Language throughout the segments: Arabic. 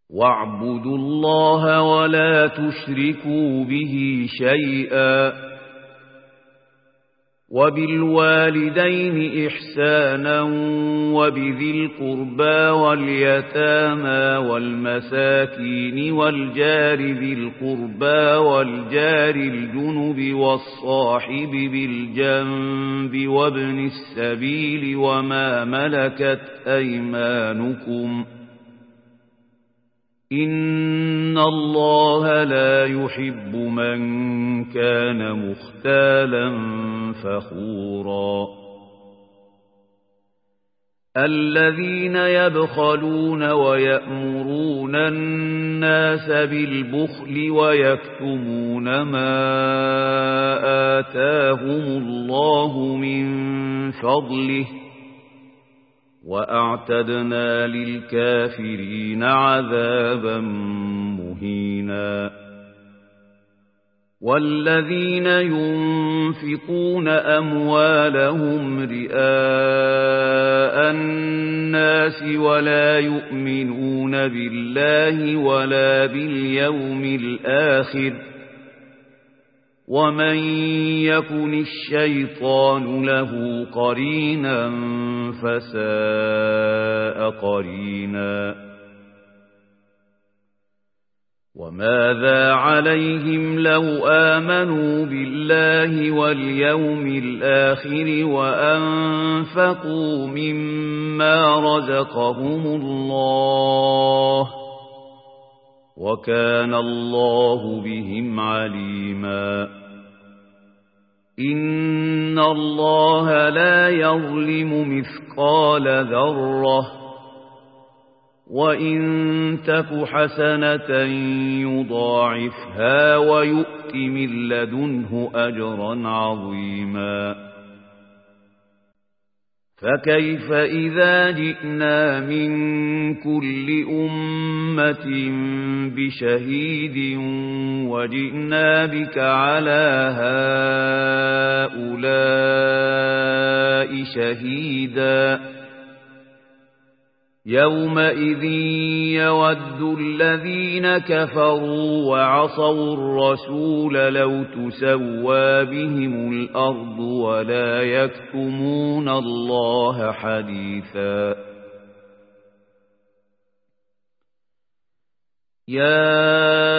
واعبدوا الله ولا تشركوا به شيئا وبالوالدين إحسانا وبذي القربى واليتامى والمساكين والجار ذي القربى والجار الجنب والصاحب بالجنب وابن السبيل وما ملكت أيمانكم إن الله لا يحب من كان مختالا فخورا الذين يبخلون ويأمرون الناس بالبخل ويكتمون ما آتاهم الله من فضله وأعتدنا للكافرين عذابا مهينا والذين ينفقون أموالهم رئاء الناس ولا يؤمنون بالله ولا باليوم الآخر ومن يكن الشيطان له قرينا فساء قرينا وماذا عليهم لو آمنوا بالله واليوم الآخر وأنفقوا مما رزقهم الله وكان الله بهم عليما إن الله لا يظلم مثقال ذرة وإن تك حسنة يضاعفها ويؤت من لدنه أجرا عظيما فكيف إذا جئنا من كل أمة بشهيد وجئنا بك على هؤلاء شهيدا يومئذ يود الذين كفروا وعصوا الرسول لو تسوى بهم الأرض ولا يكتمون الله حديثا يا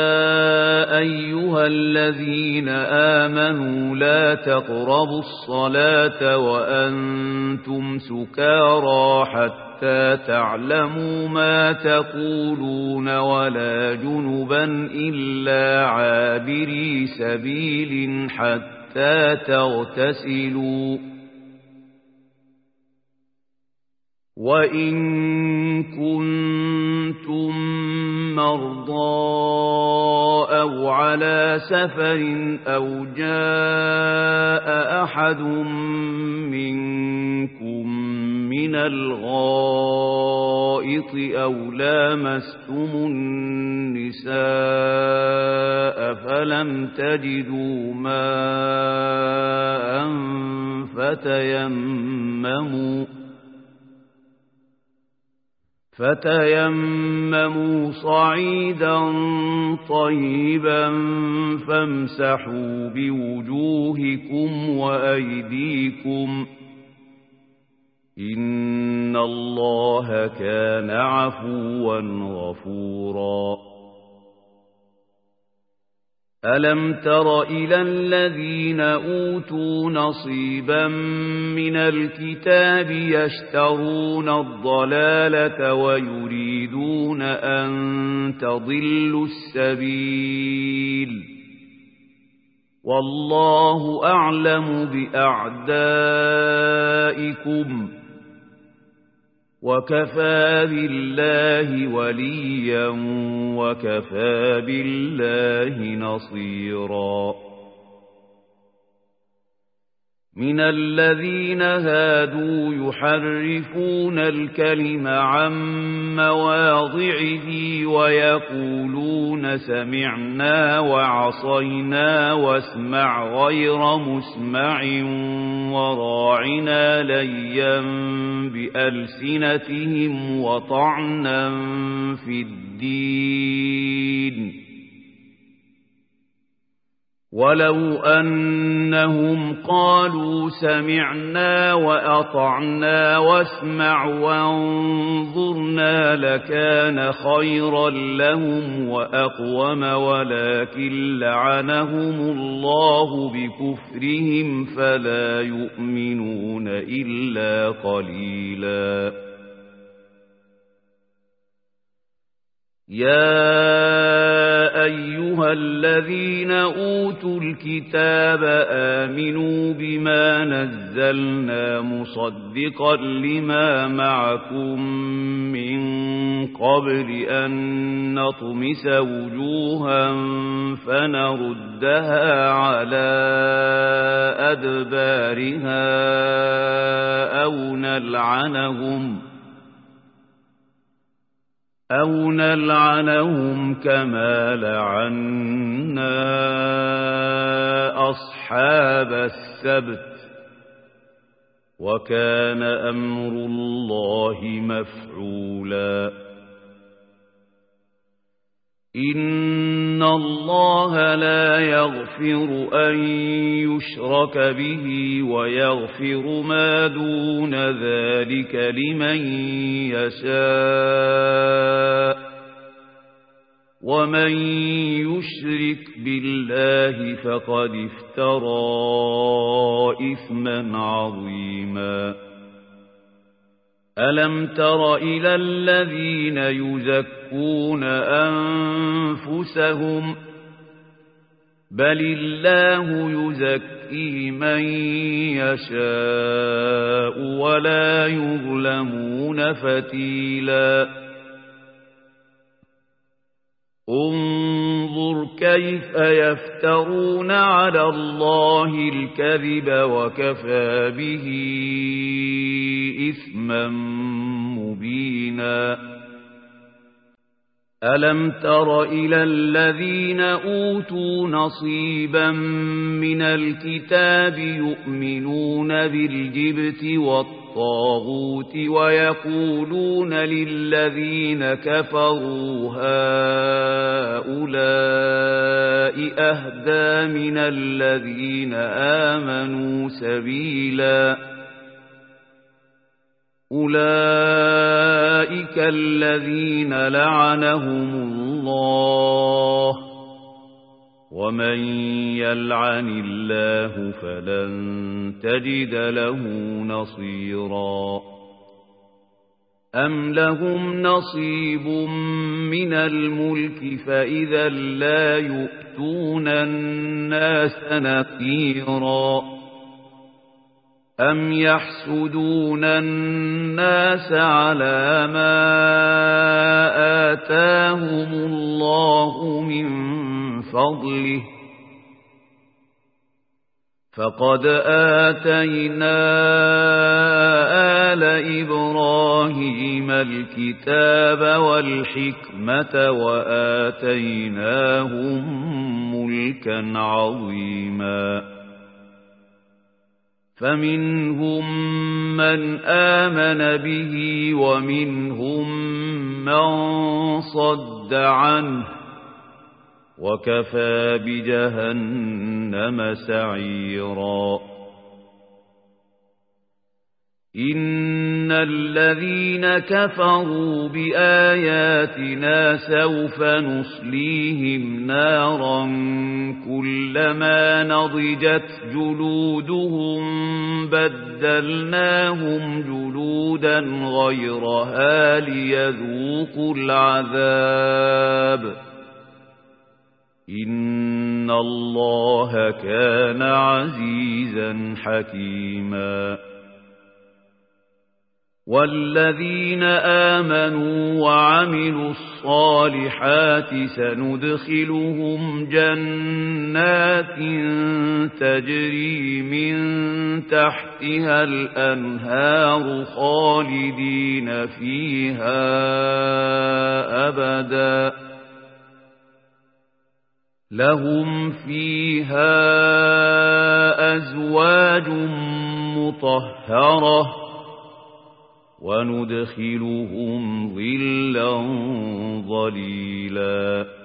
أيها الذين آمنوا لا تقربوا الصلاة وأنتم سكارى حتى تعلموا ما تقولون ولا جنبا إلا عابري سبيل حتى تغتسلوا وإن كنتم مرضى أو على سفر أو جاء أحد منكم من الغائط أو لامستم النساء فلم تجدوا ماء فتيمموا صعيدا طيبا فامسحوا بوجوهكم وأيديكم إن الله كان عفوا غفورا ألم تر إلى الذين أوتوا نصيبا من الكتاب يشترون الضلالة ويريدون أن تضلوا السبيل والله أعلم بأعدائكم وكفى بالله وليا وكفى بالله نصيرا من الذين هادوا يحرفون الكلم عن مواضعه ويقولون سمعنا وعصينا واسمع غير مسمع وراعنا ليا بألسنتهم وطعنا في الدين ولو أنهم قالوا سمعنا وأطعنا واسمع وانظرنا لكان خيرا لهم وأقوم ولكن لعنهم الله بكفرهم فلا يؤمنون إلا قليلا يا أيها الذين أوتوا الكتاب آمنوا بما نزلنا مصدقا لما معكم من قبل أن نطمس وجوها فنردها على أدبارها أو نلعنهم كما لعنا أصحاب السبت وكان أمر الله مفعولا إن الله لا يغفر أن يشرك به ويغفر ما دون ذلك لمن يشاء ومن يشرك بالله فقد افترى إثما عظيما ألم تر إلى الذين يزكون أنفسهم بل الله يزكي من يشاء ولا يظلمون فتيلا انظر كيف يفترون على الله الكذب وكفى به إثما مبينا ألم تر إلى الذين أوتوا نصيبا من الكتاب يؤمنون بالجبت والطاغوت ويقولون للذين كفروا هؤلاء أهدى من الذين آمنوا سبيلا أولئك الذين لعنهم الله ومن يلعن الله فلن تجد له نصيرا أم لهم نصيب من الملك فإذا لا يؤتون الناس نقيرا أم يحسدون الناس على ما آتاهم الله من فضله فقد آتينا آل إبراهيم الكتاب والحكمة وآتيناهم ملكا عظيما فمنهم من آمن به ومنهم من صد عنه وكفى بجهنم سعيرا إن الذين كفروا بآياتنا سوف نصليهم نارا كلما نضجت جلودهم بدلناهم جلودا غيرها ليذوقوا العذاب إن الله كان عزيزا حكيما والذين آمنوا وعملوا الصالحات سندخلهم جنات تجري من تحتها الأنهار خالدين فيها أبدا لهم فيها أزواج مطهرة وندخلهم ظلا قليلا